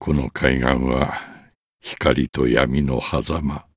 この海岸は光と闇の狭間。